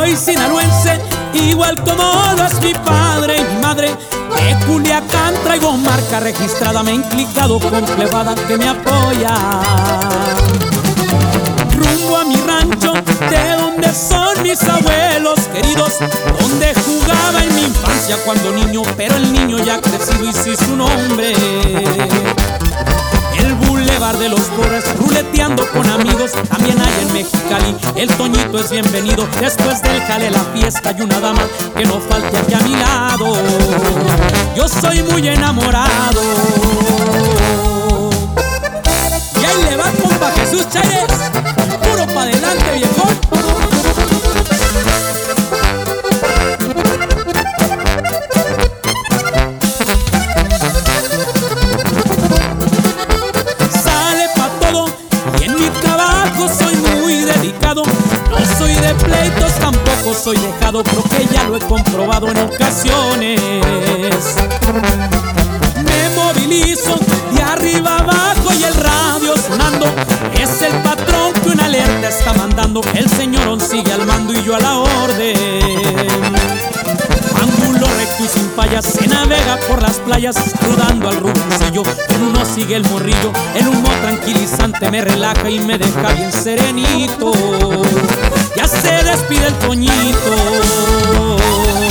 soy sinaloense, igual como lo es mi padre y mi madre. De Culiacán traigo marca registrada, me he implicado con plebada que me apoya. Rumbo a mi rancho, de donde son mis abuelos queridos, donde jugaba en mi infancia cuando niño, pero el niño ya ha crecido y sí su nombre. El bulevar de los pobres, ruleteando con amigos, también hay en Mexicali. El Toñito es bienvenido, después del jale la fiesta y una dama que no falte aquí a mi lado. Yo soy muy enamorado. Y ahí le va, compa Jesús Chávez, puro pa' adelante, viejón. No soy de pleitos, tampoco soy dejado, creo que ya lo he comprobado en ocasiones. Me movilizo de arriba abajo y el radio sonando, es el patrón que una alerta está mandando. El señorón sigue al mando y yo a la orden. Ángulo recto y sin fallas, se navega por las playas, saludando al ruboncillo. En uno sigue el morrillo, el humo tranquilizante me relaja y me deja bien serenito. Ya se despide el Toñito.